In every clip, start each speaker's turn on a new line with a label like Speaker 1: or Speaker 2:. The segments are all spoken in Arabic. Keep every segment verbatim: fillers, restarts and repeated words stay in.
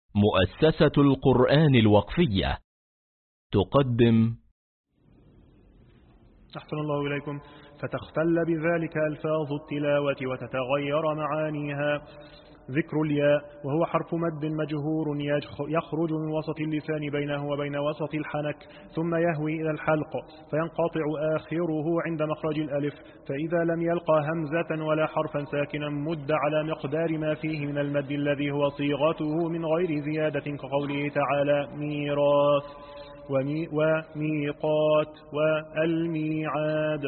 Speaker 1: مؤسسة القرآن الوقفية تقدم.
Speaker 2: أحسن الله إليكم. فتختل بذلك ألفاظ التلاوة وتتغير معانيها. ذكر الياء وهو حرف مد مجهور يخرج من وسط اللسان بينه وبين وسط الحنك ثم يهوي إلى الحلق فينقطع آخره عند مخرج الألف، فإذا لم يلقى همزة ولا حرفا ساكنا مد على مقدار ما فيه من المد الذي هو صيغته من غير زيادة، كقوله تعالى ميراث ومي وميقات والميعاد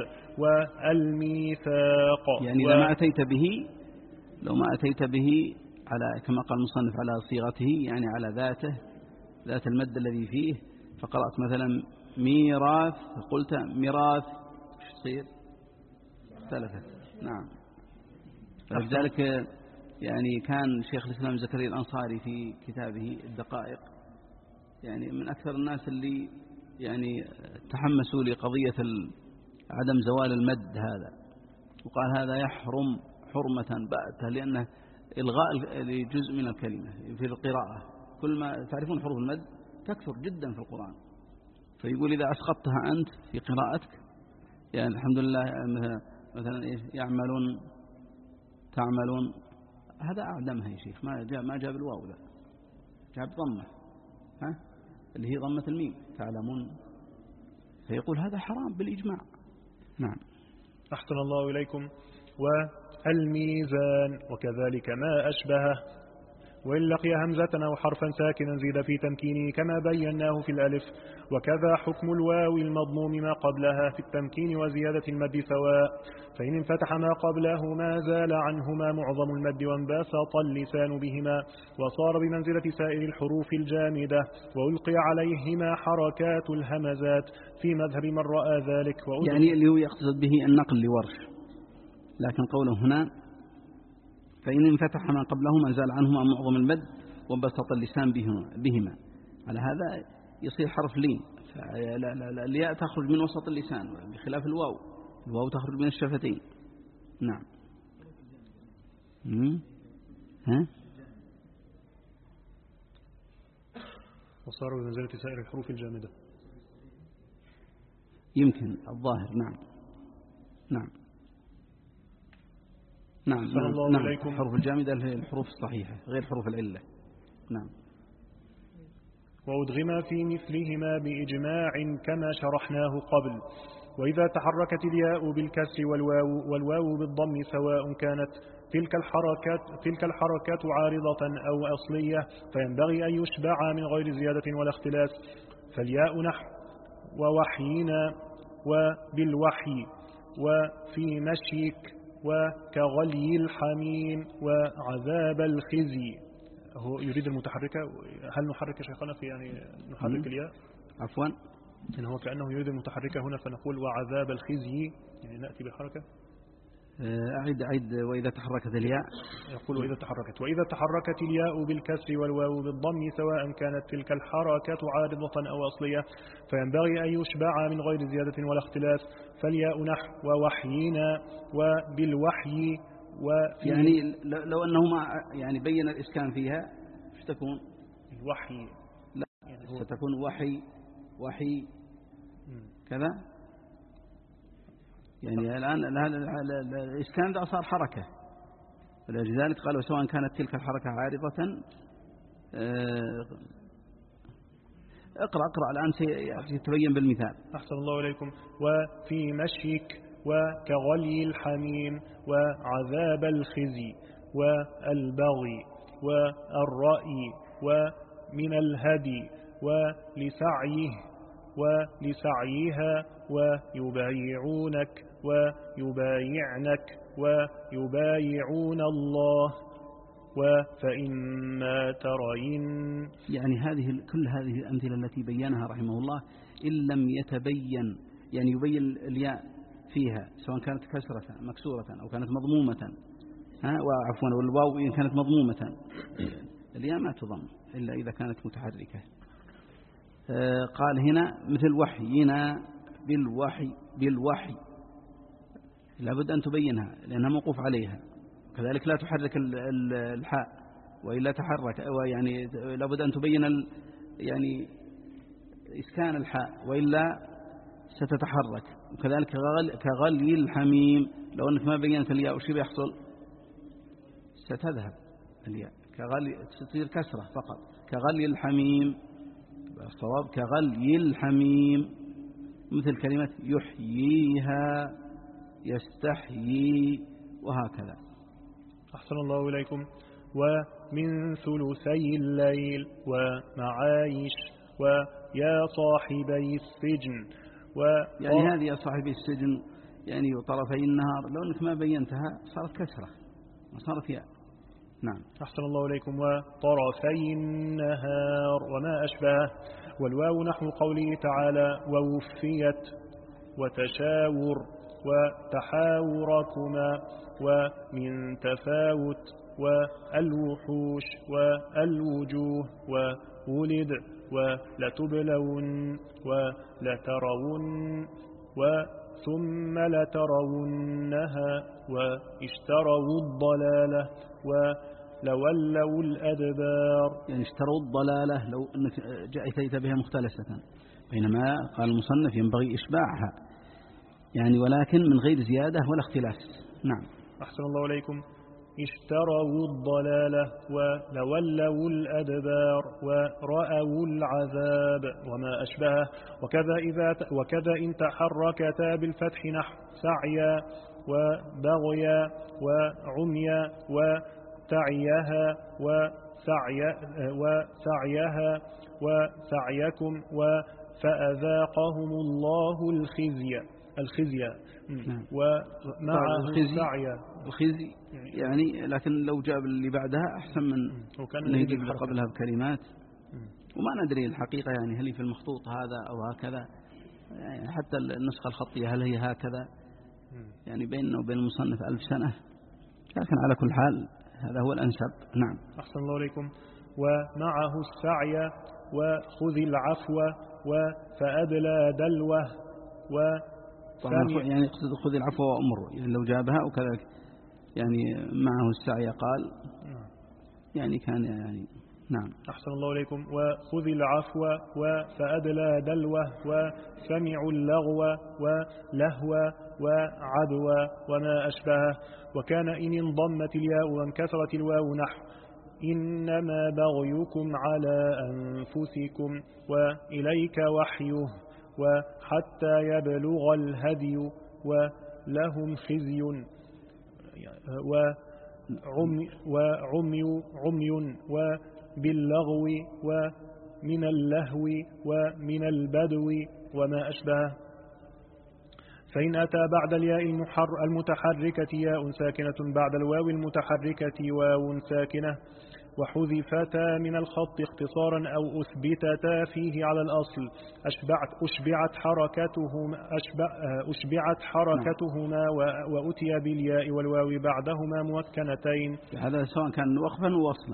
Speaker 2: والميثاق.
Speaker 3: يعني إذا ما أتيت به لو ما أتيت به على كما قال المصنف على صيغته، يعني على ذاته ذات المد الذي فيه، فقرأت مثلا ميراث قلت ميراث ايش تصير؟ ثلاثة. نعم. فلذلك يعني كان شيخ الإسلام زكريا الأنصاري في كتابه الدقائق يعني من أكثر الناس اللي يعني تحمسوا لقضية عدم زوال المد هذا، وقال هذا يحرم حرمة بأتة لأنه إلغاء لجزء من الكلمة في القراءة. كل ما تعرفون حروف المد تكثر جدا في القرآن، فيقول إذا أسقطتها أنت في قراءتك يعني الحمد لله مثلا إيش يعملون تعملون، هذا أعدمها يا شيخ، ما جاء ما جاب الواو ذا، جاب ضمة ها اللي هي ضمة الميم تعلمون، فيقول هذا حرام بالإجماع. نعم.
Speaker 2: أحسن الله إليكم. والميزان وكذلك ما أشبهه، وإن لقي همزة أو حرفا ساكنا زيد في تمكينه كما بيناه في الألف، وكذا حكم الواو المضموم ما قبلها في التمكين وزيادة المد سواء، فإن انفتح ما قبله ما زال عنهما معظم المد وانبسط اللسان بهما وصار بمنزلة سائر الحروف الجامدة، وألقي عليهما حركات الهمزات في مذهب من رأى ذلك.
Speaker 3: يعني اللي هو يقصد به النقل لورش، لكن قوله هنا فإن انفتح ما قبلهما زال عنهما معظم المد وانبسط اللسان بهما، على هذا يصير حرف لين، الياء تخرج من وسط اللسان بخلاف الواو، الواو تخرج من الشفتين. نعم. ها
Speaker 2: وصار بمنزلة سائر الحروف الجامدة
Speaker 3: يمكن الظاهر. نعم نعم نعم نعم, نعم. الحروف الجامدة هي الحروف الصحيحة غير حروف العلة. نعم.
Speaker 2: وأدغم في مثلهما بإجماع كما شرحناه قبل. وإذا تحركت الياء بالكسر والواو, والواو بالضم سواء كانت تلك الحركات, تلك الحركات عارضة أو أصلية فينبغي أن يشبع من غير زيادة ولا اختلاس، فالياء نحو ووحينا وبالوحي وفي مشيك وكغلي الحميم وعذاب الخزي. هو يريد المتحركة، هل نحرك يا شيخنا في يعني نحرك الياء؟
Speaker 3: عفوا
Speaker 2: إن هو كأنه يريد المتحركة هنا فنقول وعذاب الخزي، يعني نأتي بالحركة.
Speaker 3: أعيد أعيد وإذا تحركت الياء
Speaker 2: يقول وإذا تحركت وإذا تحركت الياء بالكسر والواو بالضم سواء كانت تلك الحركات عارضة أو أصلية فينبغي أن يشبع من غير زيادة ولا اختلاف، فالياء نحو ووحينا وبالوحي وفي
Speaker 3: يعني لو أنه ما يعني بين الإسكان فيها ايش تكون؟
Speaker 2: الوحي
Speaker 3: لا يعني ستكون وحي وحي كذا، يعني الآن الإسكان ده صار حركة، ولذلك قالوا سواء كانت تلك الحركة عارضة. اقرأ اقرأ الآن سيتبين بالمثال.
Speaker 2: أحسن الله إليكم. وفي مشيك وكغلي الحميم وعذاب الخزي والبغي والرأي ومن الهدي ولسعيه ولسعيها ويبايعونك ويبايعنك ويبايعون الله وفإما ترين.
Speaker 3: يعني هذه كل هذه الأمثلة التي بينها رحمه الله إن لم يتبين يعني يبين الياء فيها سواء كانت كسرة مكسورة أو كانت مضمومة، ها وعفوا والواو إن كانت مضمومة الياء ما تضم إلا إذا كانت متحركة. قال هنا مثل وحينا بالوحي بالوحي لابد أن تبينها لأنها موقوف عليها، كذلك لا تحرك الحاء وإلا تحرك، ويعني لابد أن تبين ال يعني إسكان الحاء وإلا ستتحرك. وكذلك كغل كغلي الحميم، لو أنك ما بينت الياء وش بيحصل؟ ستذهب الياء، كغلي تصير كسرة فقط. كغلي الحميم الصواب كغلي الحميم، مثل كلمة يحييها، يستحيي، وهكذا.
Speaker 2: أحسن الله إليكم. ومن ثلثي الليل ومعايش ويا صاحبي السجن و
Speaker 3: يعني هذه يا صاحبي السجن يعني طرفي النهار، لو أنك ما بينتها صارت كسرة ما صارت ياء. نعم.
Speaker 2: أحسن الله إليكم. وطرفي النهار وما أشبهه. والواو نحو قوله تعالى ووفيت وتشاور وتحاوركما ومن تفاوت والوحوش والوجوه وولد ولتبلون ولترون وثم لترونها واشتروا الضلالة ولولوا الأدبار.
Speaker 3: يعني اشتروا الضلالة لو أنك أتيت بها مختلسة، بينما قال المصنف ينبغي إشباعها يعني ولكن من غير زيادة ولا اختلاف. نعم.
Speaker 2: أحسن الله إليكم. اشتروا الضلالة ولولوا الأدبار ورأوا العذاب وما أشبهه. وكذا, إذا وكذا إن تحركتا بالفتح نحو سعيا وبغيا وعميا وسعيها وسعي وسعيها وسعيكم فأذاقهم الله الخزي الخزي
Speaker 3: نعم.
Speaker 2: ومع السعي
Speaker 3: الخزي يعني، لكن لو جاب اللي بعدها أحسن من أنه يجيب قبلها بكلمات. وما ندري الحقيقة يعني هل في المخطوط هذا أو هكذا، يعني حتى النسخة الخطية هل هي هكذا، يعني بيننا وبين المصنف ألف سنة، لكن على كل حال هذا هو الأنسب. نعم.
Speaker 2: أحسن الله عليكم. ومعه السعي وخذ العفو وفأدلى دلوه و
Speaker 3: يعني يقصد خذ العفو وأمر، يعني لو جابها وكذلك يعني معه السعي قال يعني كان يعني. نعم.
Speaker 2: أحسن الله عليكم. وخذ العفو وفأدلى دلوه وسمعوا اللغو ولهو وعدو وما أشبهه. وكان إن انضمت الياء وانكسرت الواو نحو إنما بغيكم على أنفسكم وإليك وحيه وحتى يبلغ الهدي ولهم خزي وعمي, وعمي عمي وباللغو ومن اللهو ومن البدو وما أشبهه. فإن أتى بعد الياء المتحركة ياء ساكنة بعد الواو المتحركة واو ساكنة وحذفتا من الخط اختصارا أو أثبتتا فيه على الأصل أشبعت أشبعت حركتهما أشبع أشبعت حركتهما وأتي بالياء والواو بعدهما ممكنتين.
Speaker 3: هذا سواء كان وقفا ووصلا،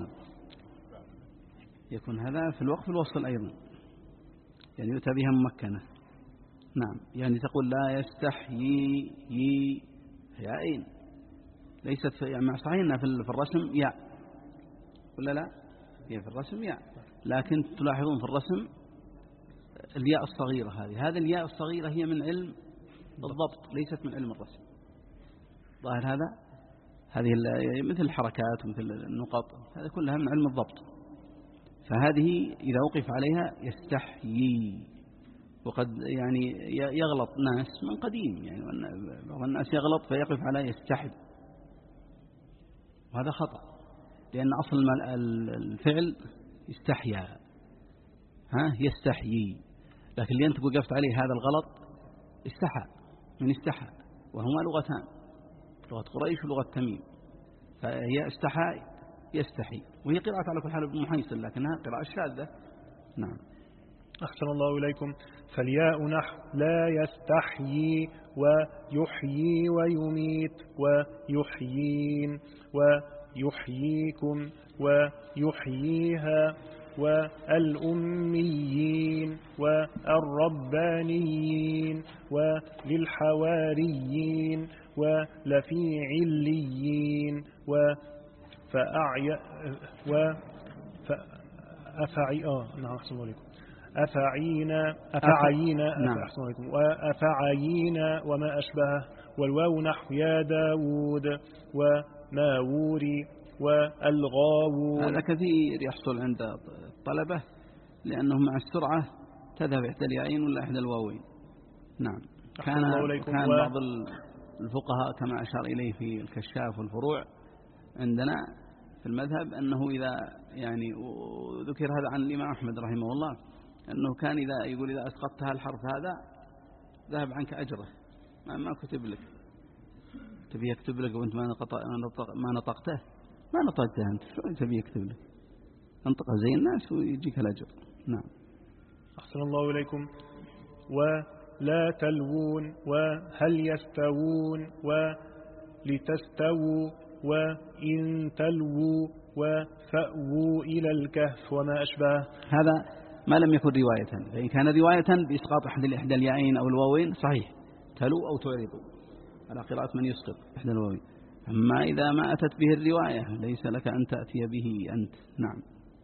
Speaker 3: يكون هذا في الوقف الوصل أيضا، يعني يؤتى بها ممكنة. نعم. يعني تقول لا يستحيي يي ياءين، ليست في يعني مع صحيح أنها في الرسم ياء ولا لا؟ هي في الرسم ياء، لكن تلاحظون في الرسم الياء الصغيرة هذه هذه الياء الصغيرة هي من علم الضبط ليست من علم الرسم. ظاهر هذا هذه مثل الحركات ومثل النقط هذا كلها من علم الضبط. فهذه إذا وقف عليها يستحيي، وقد يعني يغلط ناس من قديم، يعني بعض الناس يغلط فيقف على يستحي، وهذا خطأ، لأن أصل الفعل يستحيا ها يستحيي، لكن اللي أنت وقفت عليه هذا الغلط استحى من استحى، وهما لغتان، لغة قريش ولغة تميم، فهي استحى يستحي، وهي قراءة على كل حال ابن محيصن لكنها قراءة شاذة. نعم.
Speaker 2: أحسن الله إليكم. فالياء نحو لا يستحيي ويحيي ويميت ويحيين ويحييكم ويحييها والأميين والربانيين وللحواريين ولفي عليين فأعي و فأفعي آه نعم أحسن الله عليكم أفعينا أفعينا
Speaker 3: نعم.
Speaker 2: أحسن الله عليكم وأفعينا وما أشبهه والواو نحو يا داود وماوري والغاوون.
Speaker 3: هذا كثير يحصل عند الطلبة لأنه مع السرعة تذهب إحدى الياءين ولا إحدى الواوين. نعم. كان, كان بعض الفقهاء كما أشار إليه في الكشاف والفروع عندنا في المذهب أنه إذا يعني ذكر هذا عن الإمام أحمد رحمه الله أنه كان إذا يقول إذا أسقطتها الحرف هذا ذهب عنك أجره ما, ما كتب لك تبي يكتب لك وأنت ما, نطق ما نطقته ما نطقته أنت شو تبي يكتب لك انطقه زي الناس ويجيك الأجر. نعم.
Speaker 2: أحسن الله إليكم. ولا تلوون وهل يستوون ولتستووا وإن تلووا وفأووا إلى الكهف وما أشبه.
Speaker 3: هذا ما لم يكن رواية، فإن كان رواية بإسقاط أحد الإحدى الياءين أو الواوين صحيح تلو أو تعرض على قراءة من يسقط إحدى الواوين. أما إذا ما أتت به الرواية ليس لك أن تأتي به أنت. نعم.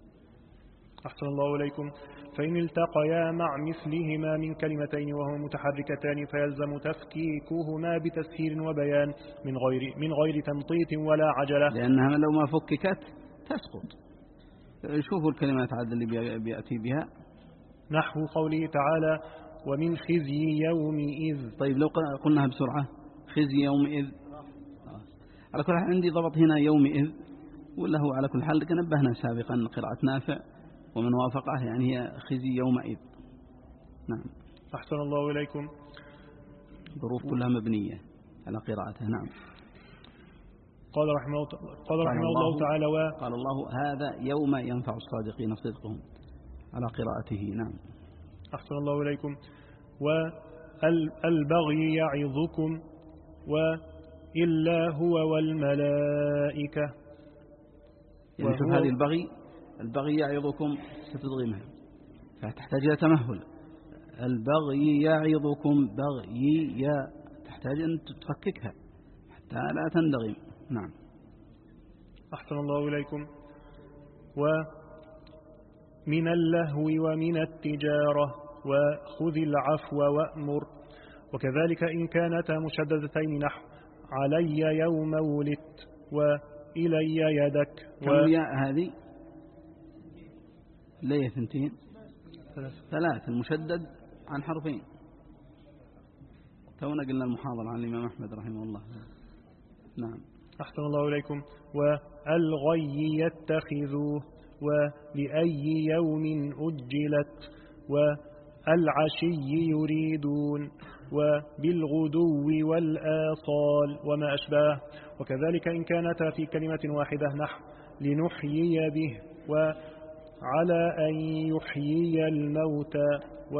Speaker 2: أحسن الله إليكم. فإن التقيا مع مثلهما من كلمتين وهما متحركتان فيلزم تفكيكهما بتسهيل وبيان من غير من غير تمطيط ولا عجلة،
Speaker 3: لأنها لو ما فككت تسقط. شوفوا الكلمات عاد اللي بيأتي بها
Speaker 2: نحو قوله تعالى ومن خزي يومئذ.
Speaker 3: طيب لو قلناها بسرعة خزي يومئذ على كل حال عندي ضبط هنا يومئذ ولا هو على كل حال نبهنا سابقا قراءة نافع ومن وافقه يعني هي خزي يومئذ. نعم.
Speaker 2: أحسن الله إليكم.
Speaker 3: ظروف كلها مبنية على قراءته. نعم.
Speaker 2: قال رحمه, قال رحمه الله, الله تعالى و...
Speaker 3: قال الله هذا يوم ينفع الصادقين صدقهم على قراءته. نعم.
Speaker 2: أحسن الله إليكم. والبغي يعظكم وإلا هو والملائكة.
Speaker 3: يعني شوف هذه البغي البغي يعظكم ستدغمها فتحتاج إلى تمهل. البغي يعظكم بغي يا تحتاج أن تفككها حتى لا تندغم. نعم.
Speaker 2: أحسن الله إليكم. ومن اللهو ومن التجارة وخذ العفو وأمر. وكذلك إن كانتا مشددتين نحو علي يوم ولدت وإلي يدك
Speaker 3: و... كم ياء هذه ليه ثنتين ثلاث. ثلاث المشدد عن حرفين. تونا قلنا المحاضرة عن الإمام أحمد رحمه الله. نعم.
Speaker 2: أحسن الله إليكم. والغي يتخذوه ولأي يوم أجلت والعشي يريدون وبالغدو والآصال وما أشباه. وكذلك إن كانتا في كلمة واحدة نحو لنحيي به وعلى أن يحيي الموتى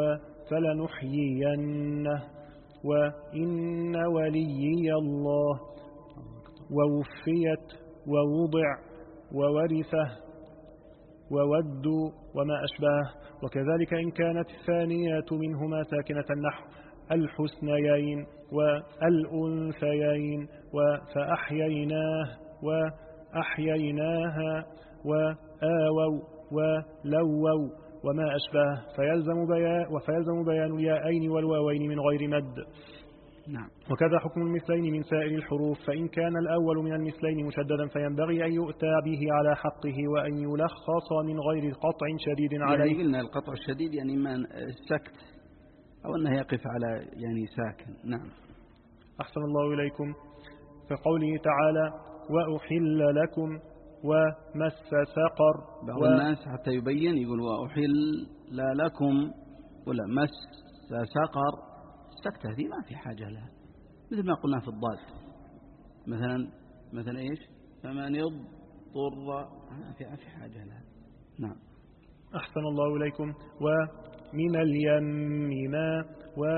Speaker 2: وفلنحيينه وإن وليي الله ووفيت ووضع وورثه وودوا وما أشباه. وكذلك إن كانت الثانية منهما ساكنة نحو الحسنيين والأنثيين فأحييناه وأحييناها وآووا ولووا وما أشباه. فيلزم بيان وفيلزم بيان الياءين والواوين من غير مد.
Speaker 3: نعم.
Speaker 2: وكذا حكم المثلين من سائر الحروف. فإن كان الأول من المثلين مشددا فينبغي أن يؤتى به على حقه وأن يلخص من غير قطع شديد عليه.
Speaker 3: يعني قلنا القطع الشديد يعني ما السكت أو أنه يقف على يعني ساكن. نعم.
Speaker 2: أحسن الله إليكم. فقوله تعالى وأحل لكم ومس سقر.
Speaker 3: بعض و... الناس حتى يبين يقول وأحل لكم ولا مس سقر. السكتة هذه ما في حاجة لها مثل ما قلنا في الضاد مثلا مثلا إيش فمن يضطر ما في حاجة لها. نعم.
Speaker 2: أحسن الله إليكم. ومن اليم ما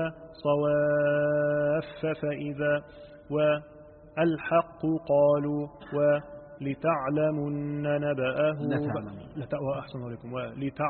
Speaker 2: وصواف فإذا والحق قالوا ولتعلمن نبأه
Speaker 3: لا
Speaker 2: أحسن الله إليكم. ولتع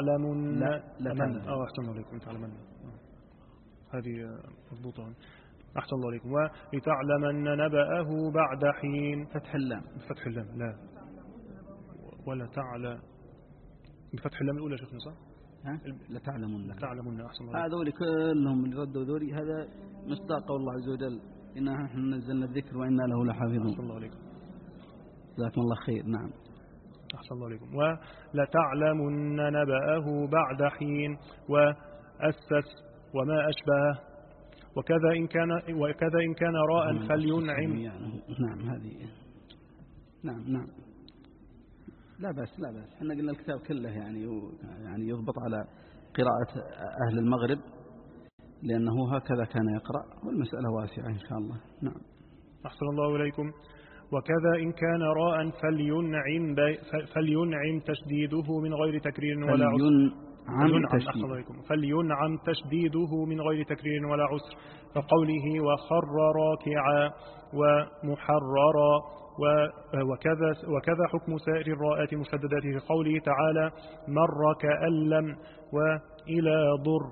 Speaker 2: لتعلمن
Speaker 3: لا لا
Speaker 2: أو أحسن الله إليكم تعلمن هذه مضبوطة. أحسن الله عليكم. ولتعلمن نبأه بعد حين.
Speaker 3: فتح اللام.
Speaker 2: بفتح اللام لا ولا تعلم بفتح اللام الأولى شيخنا صح؟
Speaker 3: ها؟ لتعلمن.
Speaker 2: لتعلمن. أحسن الله عليكم.
Speaker 3: هذول كلهم اللي ردوا ذولي هذا مصداق قول الله عز وجل إنا نحن نزلنا الذكر وإنا له لحافظون.
Speaker 2: أحسن الله عليكم.
Speaker 3: جزاكم الله خير. نعم.
Speaker 2: أحسن الله عليكم. ولتعلمن نبأه بعد حين وأسس وما أشبهه وكذا إن كان وكذا إن كان راء فلينعم.
Speaker 3: نعم هذه نعم نعم لا بأس لا بأس. احنا قلنا الكتاب كله يعني يعني يضبط على قراءة أهل المغرب لأنه هكذا كان يقرأ والمسألة واسعة إن شاء الله. نعم.
Speaker 2: أحسن الله إليكم. وكذا إن كان راء فلينعم فلينعم تشديده من غير تكرير ولا عسر. فلينعم, فلينعم تشديده من غير تكرير ولا عسر فقوله وخر راكعا ومحررا وكذا, وكذا حكم سائر الراءات المشددات في قوله تعالى مر كأن لم وإلى ضر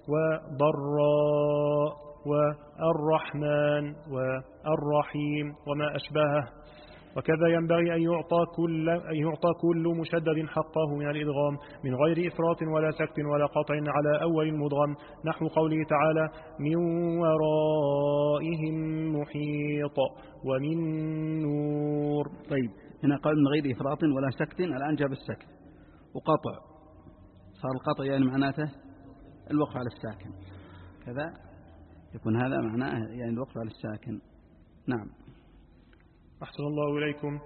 Speaker 2: وضراء والرحمن والرحيم وما أشبهه. وكذا ينبغي أن يعطى كل, أن يعطى كل مشدد حقه من الإدغام من غير إفراط ولا سكت ولا قطع على أول مدغم نحو قوله تعالى من ورائهم محيط ومن نور.
Speaker 3: طيب هنا قال من غير إفراط ولا سكت الآن جاب السكت وقطع صار القطع يعني معناته الوقف على الساكن كذا يكون هذا معناه يعني الوقف على الساكن. نعم.
Speaker 2: أحسن الله إليكم.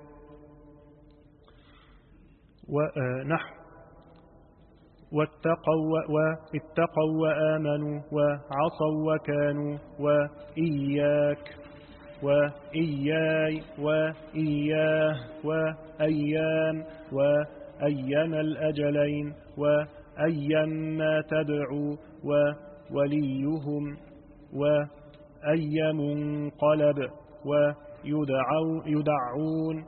Speaker 2: ونحو واتقوا واتقوا وآمنوا وعصوا وكانوا وإياك وإياي وإياه وأيام وأيام الأجلين وأيام ما تدعو ووليهم وأي منقلب ويدعو يدعون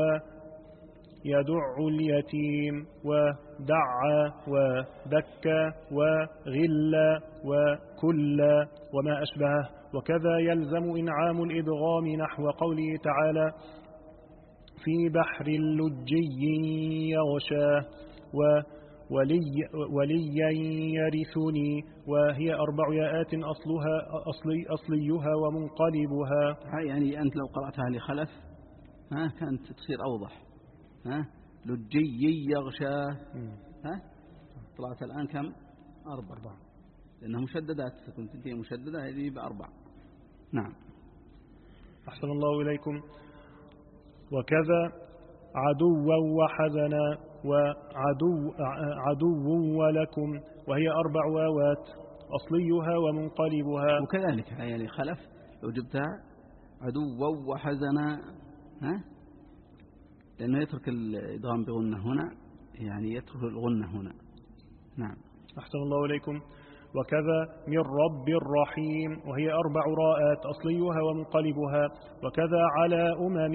Speaker 2: ويدع اليتيم ودعا ودكا وغلا وكلا وما أشبهه. وكذا يلزم إنعام الإدغام نحو قوله تعالى في بحر لجي يغشاه وولي وليا يرثني وهي أربع ياءات أصلها أصلي أصليها ومنقلبها.
Speaker 3: يعني أنت لو قرأتها لخلف ها كانت تصير أوضح. ها لجي يغشاه ها طلعت الآن كم؟ أربع أربع لأنها مشددات تكون تنتهي مشددة هذه بأربع. نعم.
Speaker 2: أحسن الله إليكم. وكذا عدوا وحزنا وعدو عدو ولكم وهي أربع واوات أصليها ومنقلبها.
Speaker 3: وكذلك يعني خلف لو جبتها عدوا وحزنا ها لأنه يترك الإدغام بغنة هنا يعني يترك الغنة هنا. نعم.
Speaker 2: أحسن الله إليكم. وكذا من رب الرحيم وهي أربع راءات أصليها ومنقلبها. وكذا على أمم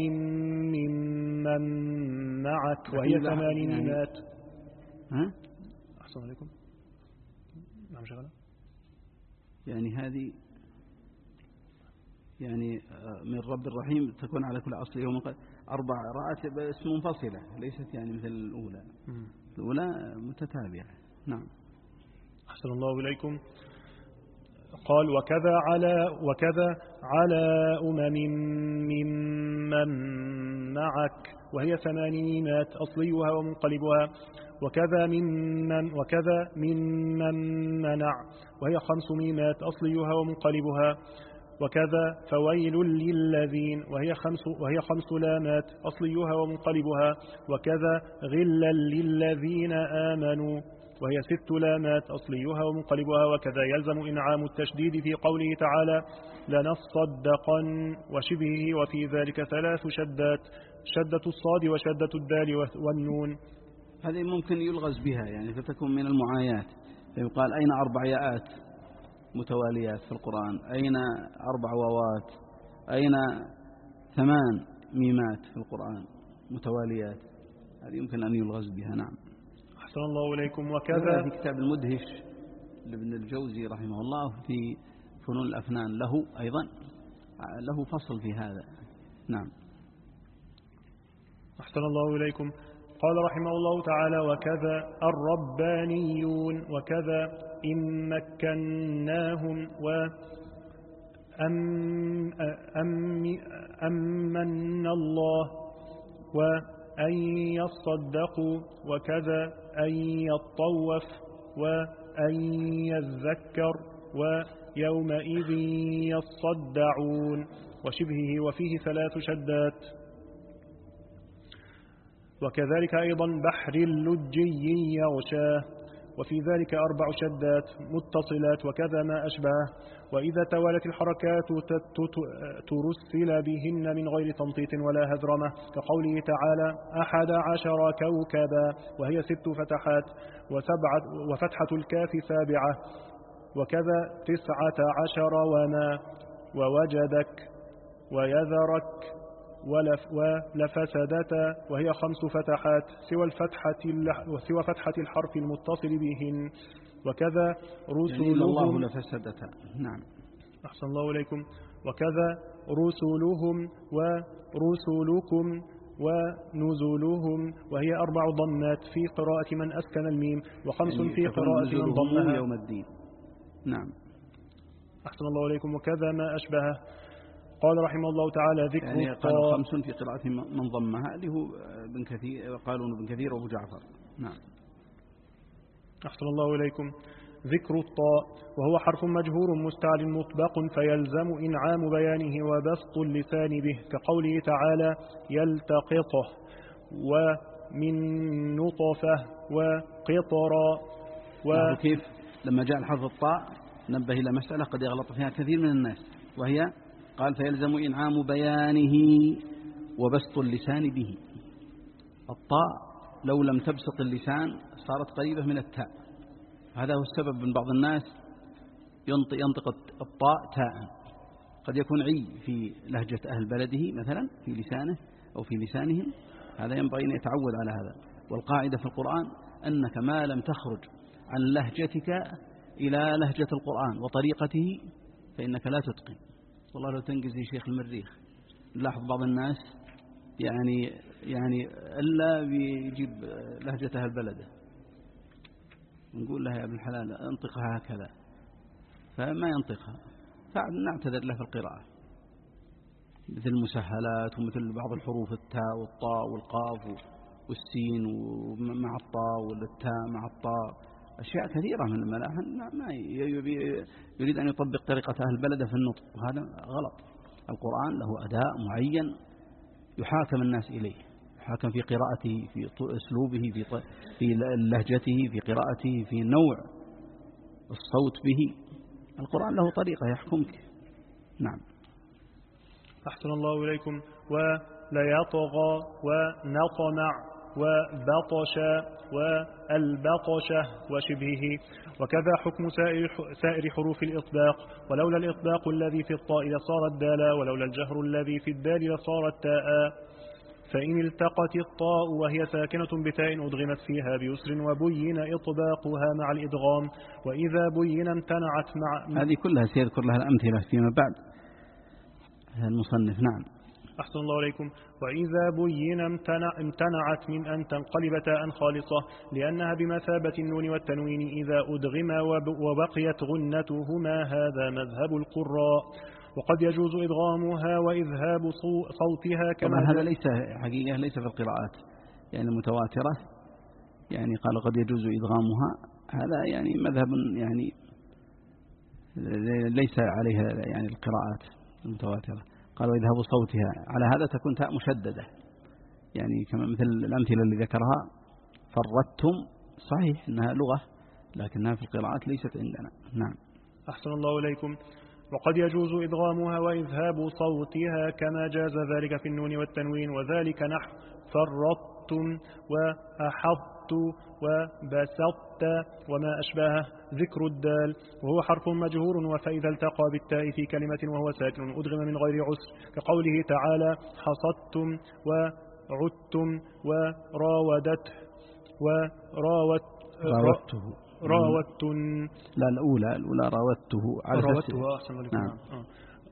Speaker 2: ممن معك وهي ثمانينات.
Speaker 3: ها؟
Speaker 2: أحسن عليكم. نعم شغلة.
Speaker 3: يعني هذه يعني من رب الرحيم تكون على كل أصلها ومنقلبها أربع راءات بس منفصلة ليست يعني مثل الأولى. م. الأولى متتابعة. نعم.
Speaker 2: أحسن الله إليكم. قال وكذا على وكذا على أمم ممن معك وهي ثمانينات أصليها ومنقلبها. وكذا ممن وكذا ممن منع وهي خمس ميمات أصليها ومنقلبها. وكذا فويل للذين وهي خمس وهي خمس لامات أصليها ومنقلبها. وكذا غلا للذين آمنوا وهي ست لامات أصليها ومنقلبها. وكذا يلزم إنعام التشديد في قوله تعالى لنصدقن وشبهه وفي ذلك ثلاث شدات شدة الصاد وشدة الدال والنون.
Speaker 3: هذه ممكن يلغز بها يعني فتكون من المعايات فيقال أين أربع ياءات متواليات في القرآن أين أربع واوات أين ثمان ميمات في القرآن متواليات هذه يمكن أن يلغز بها. نعم.
Speaker 2: أحسن الله إليكم. وكذا
Speaker 3: في كتاب المدهش لابن الجوزي رحمه الله في فنون الأفنان له أيضا له فصل في هذا. نعم.
Speaker 2: أحسن الله إليكم. قال رحمه الله تعالى: وكذا الربانيون، وكذا إن مكناهم وأم أم أمن الله وأن يصدقوا، وكذا أن يطوف وأن يذكر ويومئذ يصدعون وشبهه، وفيه ثلاث شدات. وكذلك أيضا بحر اللجي يغشاه، وفي ذلك أربع شدات متصلات، وكذا ما أشبهه. وإذا توالت الحركات ترسل بهن من غير تنطيط ولا هذرمة، كقوله تعالى: أحد عشر كوكبا، وهي ست فتحات، وسبعة وفتحة الكاف سابعة، وكذا تسعة عشر وما، ووجدك ويذرك ولفسدتا، وهي خمس فتحات سوى الفتحة وسوى فتحة الحرف المتصل بهن. وكذا رسلهم
Speaker 3: الله لفسدتا. نعم.
Speaker 2: أحسن الله إليكم. وكذا رسلهم ورسلكم ونزلهم، وهي أربع ضمات في قراءة من أسكن الميم، وخمس
Speaker 3: يعني
Speaker 2: في قراءة من ضمها
Speaker 3: يوم الدين. نعم.
Speaker 2: أحسن الله إليكم. وكذا ما أشبهه. قال رحمه الله تعالى: ذكر
Speaker 3: يعني قالوا خمس في قراءة من ضمها، اللي هو ابن كثير، قالوا ابن كثير وابو جعفر. نعم.
Speaker 2: أحسن الله إليكم. ذكر الطاء، وهو حرف مجهور مستعل مطبق، فيلزم إنعام بيانه وبسط اللسان به، كقوله تعالى: يلتقطه، ومن نطفة، وقطرا.
Speaker 3: و... كيف لما جاء الحرف الطاء نبه إلى مسألة قد يغلط فيها كثير من الناس، وهي قال: فيلزم إنعام بيانه وبسط اللسان به. الطاء لو لم تبسط اللسان صارت قريبة من التاء، هذا هو السبب. من بعض الناس ينطق, ينطق الطاء تاء، قد يكون عي في لهجة أهل بلده مثلا في لسانه أو في لسانهم، هذا ينبغي أن يتعود على هذا. والقاعدة في القرآن أنك ما لم تخرج عن لهجتك إلى لهجة القرآن وطريقته فإنك لا تتقن. والله لو تنجز شيخ المريخ، نلاحظ بعض الناس يعني يعني إلا بيجيب لهجة أهل بلده، نقول له يا ابن الحلال انطقها هكذا، فما ينطقها، فنعتذر له في القراءة، مثل المسهلات ومثل بعض الحروف التاء والطاء والقاف والسين ومع الطاء والتاء مع الطاء، أشياء كثيرة من الملاحن ما يريد أن يطبق طريقة أهل بلده في النطق، وهذا غلط. القرآن له أداء معين يحاكم الناس إليه، يحاكم في قراءته، في أسلوبه، في في لهجته، في قراءته، في نوع الصوت به. القرآن له طريقة يحكمك. نعم.
Speaker 2: أحسن الله إليكم. وليطغى ونطمع وبطش والبطشة وشبهه، وكذا حكم سائر سائر حروف الإطباق. ولولا الإطباق الذي في الطاء لصارت دالا، ولولا الجهر الذي في الدال لصارت تاء. فإن التقت الطاء وهي ساكنة بتاء أدغمت فيها بيسر، وبين إطباقها مع الإدغام. وإذا بين امتنعت مع
Speaker 3: هذه كلها سيذكر لها الأمثلة فيما بعد المصنف. نعم.
Speaker 2: أحسن الله عليكم. وإذا بين امتنع امتنعت من أن تنقلب تاء خالصة، لأنها بمثابة النون والتنوين إذا أدغما وبقيت غنتهما، هذا مذهب القراء. وقد يجوز إدغامها وإذهاب صوتها كما
Speaker 3: هذا ليس حقيقة، ليس في القراءات يعني المتواترة، يعني قال قد يجوز إدغامها، هذا يعني مذهب يعني ليس عليها يعني القراءات المتواترة. قال وإذهاب صوتها، على هذا تكون تاء مشددة، يعني كما مثل الأمثلة اللي ذكرها. فردتم صحيح إنها لغة، لكنها في القراءات ليست عندنا. نعم.
Speaker 2: أحسن الله إليكم. وقد يجوز إدغامها وإذهاب صوتها كما جاز ذلك في النون والتنوين، وذلك نحو فرطتم وأحطت وبسطت وما أشبهه. ذكر الدال، وهو حرف مجهور، وفإذا التقى بالتاء في كلمة وهو ساكن أدغم من غير عسر، كقوله تعالى حصدتم وعدتم وراودته وراودته راوتن.
Speaker 3: لا الأولى الأولى راودته على
Speaker 2: راودته أحسن عليكم.
Speaker 3: نعم.
Speaker 2: آه.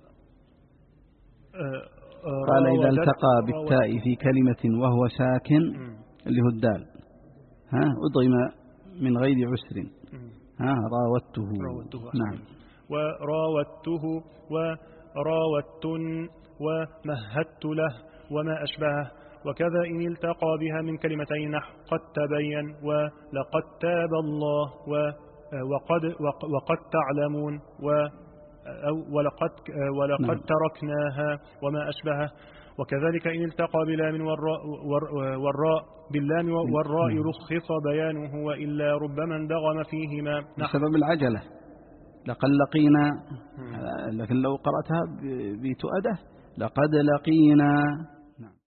Speaker 2: آه.
Speaker 3: قال إذا التقى بالتاء في كلمة وهو ساكن
Speaker 2: مم.
Speaker 3: اللي هو الدال ها أضغم من غير عسر ها راودته.
Speaker 2: راودته
Speaker 3: نعم.
Speaker 2: وراودته وراودتن ومهدت له وما أشبهه. وكذا إن التقى بها من كلمتين نحو قد تبين ولقد تاب الله وقد, وقد تعلمون أو ولقد, ولقد نعم. تركناها وما أشبهه. وكذلك إن التقى بلام والراء, والراء باللام والراء رخص بيانه وإلا ربما اندغم فيهما
Speaker 3: بسبب العجلة. لقد لقينا، لكن لو قرأتها بتؤده لقد لقينا